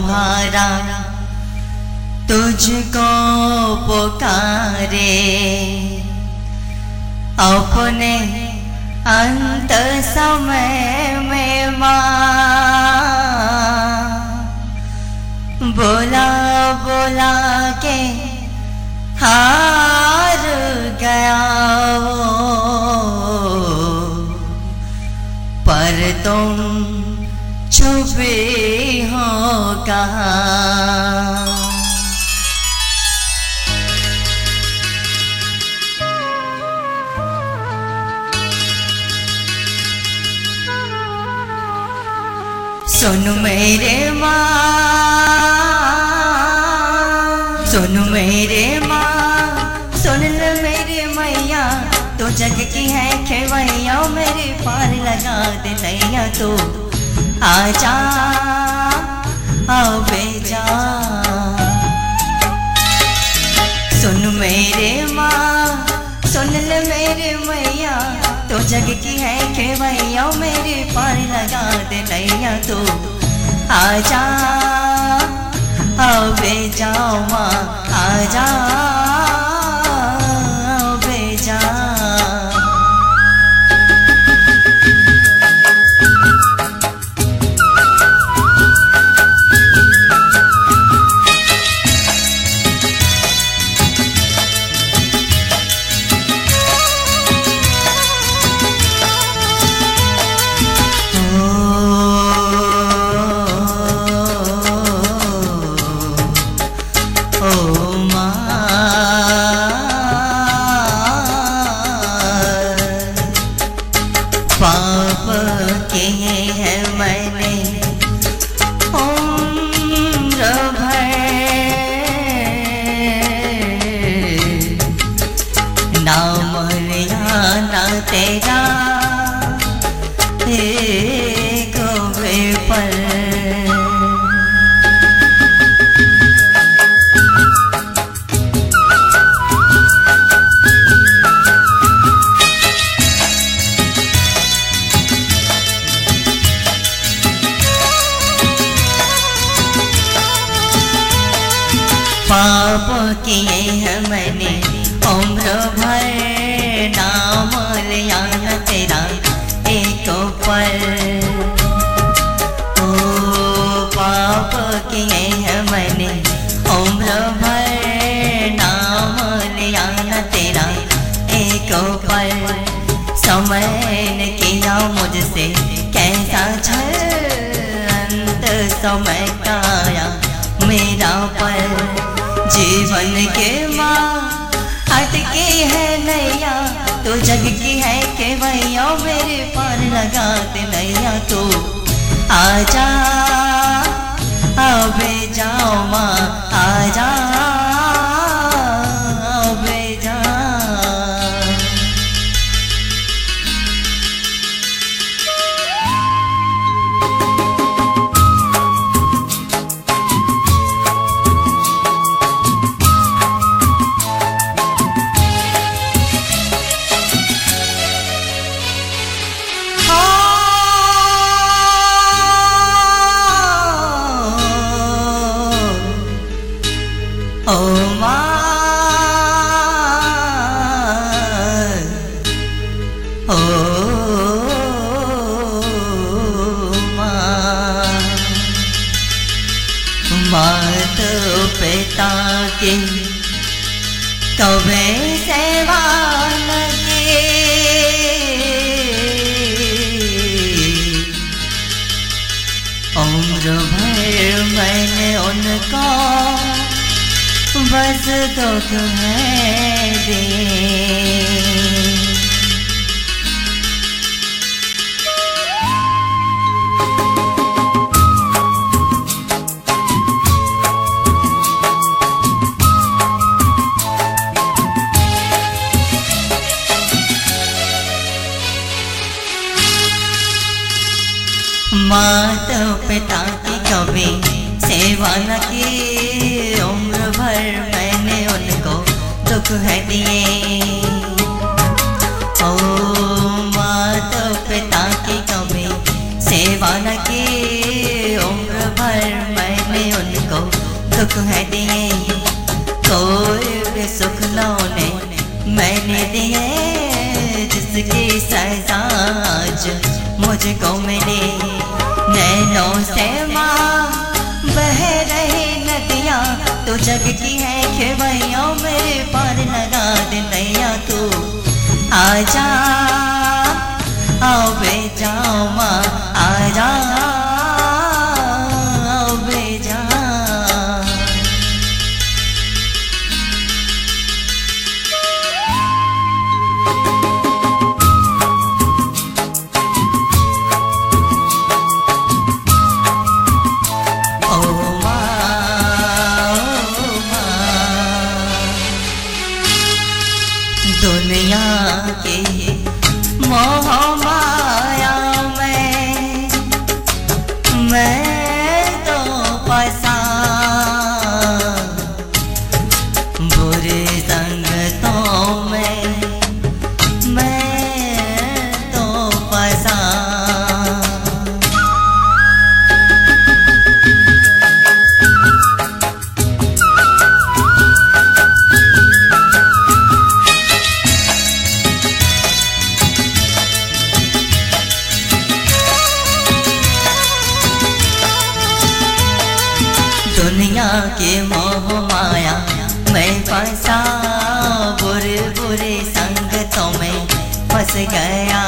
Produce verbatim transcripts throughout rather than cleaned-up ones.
तुम्हारा तुझको पुकारे, अपने अंत समय में माँ बोला बोला के हार गया पर तुम छुपे हो कहाँ। सुन मेरे माँ, सुन मेरे माँ, सुन ले मेरे मैया, तो जग की है खेवैया, मेरे पार लगा दे नैया तो आजा आवे जा। सुन मेरे माँ, सुन ले मेरे मैया, तो जग की है खेवैया, मेरे पार लगा दे नैया तो आजा आवे जाओ माँ, आजा आवे जा। पाप किए हैं मैंने उम्र भर, नाम लिया ना तेरा एक पर। पाप किए हैं मैंने उम्र भर, नाम लिया न तेरा एक पर। ओ पाप किए हैं मैंने उम्र भर, नाम लिया न तेरा एक पर। समय ने किया मुझसे कैसा छल, अंत समय का आया मेरा पर। जीवन के माँ अटके है नैया, तो जग की है केवैया, मेरे पार लगा दे नैया तो आजा आवे जाओ माँ, आजा आवे जा। ओ माँ, ओ माँ, मात पिता की कभी सेवा न की, उम्र भर मैंने उनको बस दुख है दे। माता पिता की कभी सेवा न की, उम्र भर मैंने उनको दुख है दिए। ओ माता पिता की कभी सेवा न की, उम्र भर मैंने सुख है दिए, कोई भी सुख लौने मैंने दिए, जिसकी सजा आज मुझको मिली। नैनों से माँ बह रही नदियाँ, तो जग की है खेवैया, मेरे पार लगा दे नैया तू। आजा आओ बे जाओ माँ, आजा आओ बे जा। दुनिया के मोह माया में मैं तो फंसा, बुरे संगतों में मैं तो फंसा। दुनिया के मोह माया मैं फंसा, बुरे बुरे संगतों में फंस गया।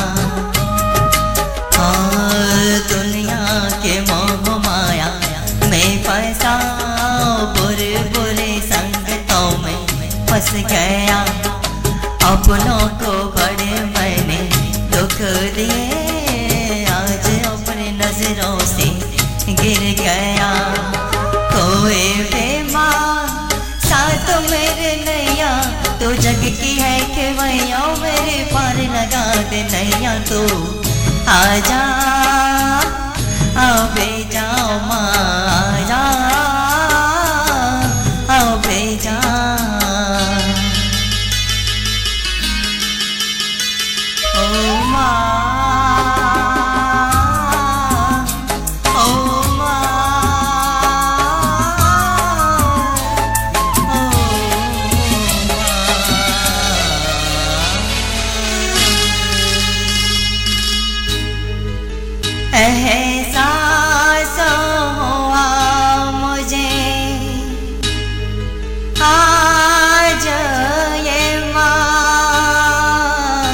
और दुनिया के मोह माया मैं फंसा, बुरे बुरे संगतों में फंस गया। अपनों को बड़े मैंने दुख दिए, आज अपनी नजरों से गिर गया। कोई बेमां साथ मेरे नैया, तो जग की है खेवैया, मेरे पार लगा दे नैया तू। आजा आओ बे जाओ माँ, आजा आओ बे जा। ओ माँ एहसास हुआ मुझे आज ये माँ,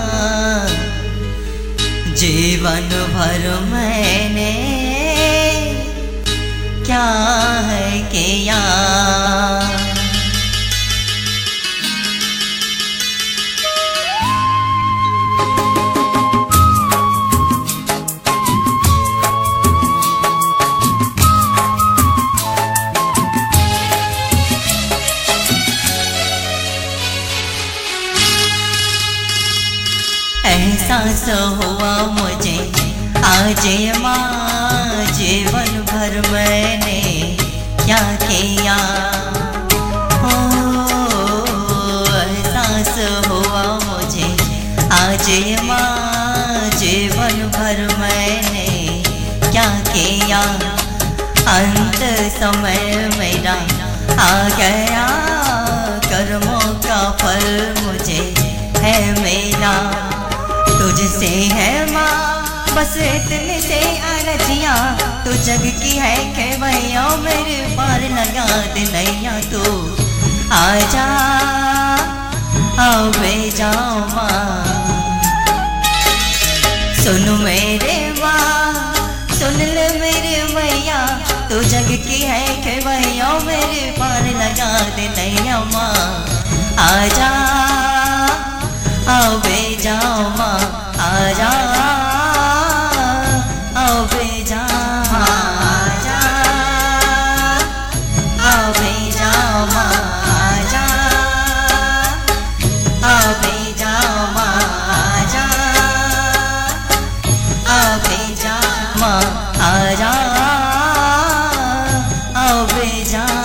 जीवन भर मैंने क्या है किया। एहसास हुआ मुझे आज माँ, जीवन भर मैंने क्या किया। ओ एहसास हुआ मुझे आज माँ, जीवन भर मैंने क्या किया। अंत समय मेरा आ गया, कर्मों का फल मुझे है मेरा। तुझसे है माँ बस इतने से अरजियाँ, तो जग की है खेवैया, मेरे पार लगा दे नैया तू। आजा आओ बे जाओ माँ, सुन मेरे माँ सुन ले मेरे मैया, तो जग की है खेवैया, मेरे पार लगा दे नैया माँ। आजा आओ बे जाओ माँ, आजा आओ बे जाओ, आजा आओ बे जाओ माँ, आजा आओ बे जाओ माँ, आजा आओ बे जाओ माँ, आजा आओ बे जाओ।